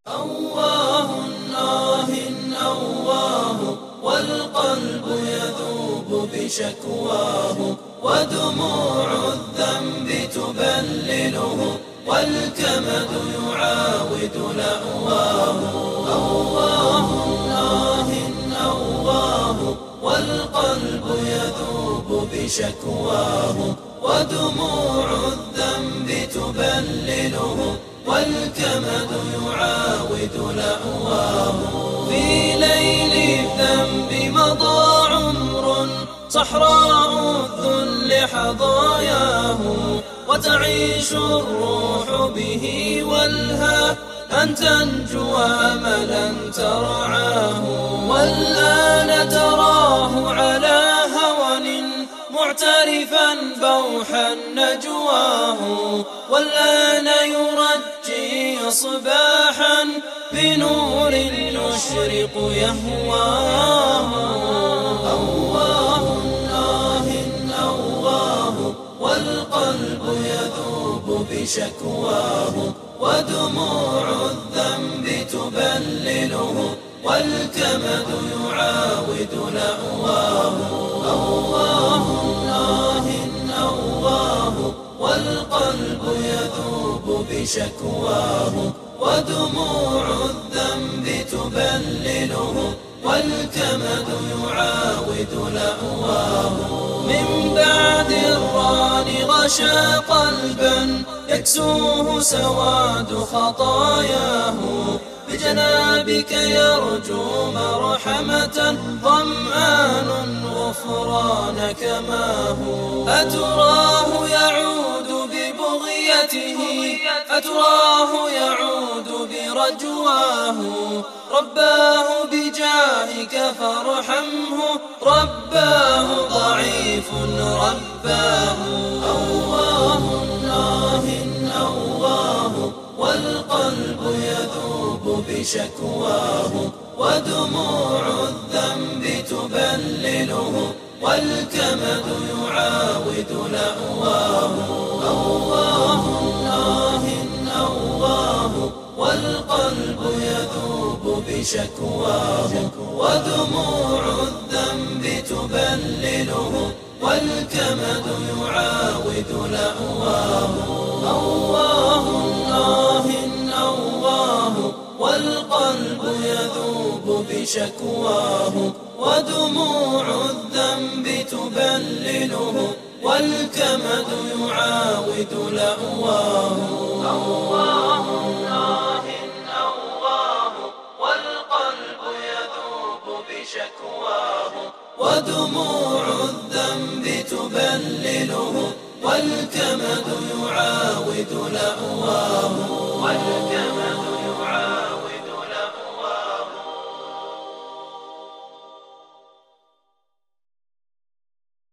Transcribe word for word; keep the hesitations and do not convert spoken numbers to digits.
أواه آه أواه والقلب يذوب بشكواه، ودموع الذنب تبلله والكمد يعاود لأواه. أواه آه أواه والقلب يذوب بشكواه، ودموع الذنب تبلله والكمد يعاود لأواه. في ليل الذنب مضى عمر صحراء الذل حظاياه، وتعيش الروح به والها أن تنجو أملا ترعاه. والآن تراه على هون معترفا بوحا نجواه، والآن يرجي صباحا بنور يشرق يهواه. أواه آه أواه والقلب يذوب بشكواه، ودموع الذنب تبلله والكمد يعاود لأواه. أواه آه أواه والقلب يذوب بشكواه، ودموع الذنب تبلله والكمد يعاود لأواه. من بعد الران غشى قلبا يكسوه سواد خطاياه، بجنابك يرجو مرحمة ظمآن غفرانك ماه. أتراه يعود ببغيته، أتراه يعود برجواه، رباه بجاهك فارحمه، رباه ضعيف رباه. أواه آه أواه والقلب يذوب بشكواه، ودموع الذنب تبلله والكمد يعاود لأواه. أواه آه أواه والقلب يذوب بشكواه، ودموع الذنب تبلله والكمد يعاود لأواه. أواه آه أواه والقلب يذوب بشكواه، ودموع الذنب تبلله والكمد يعاود لأواه. أواه آه أواه والقلب يذوب بشكواه، ودموع الذنب تبلله والكمد يعاود لأواه.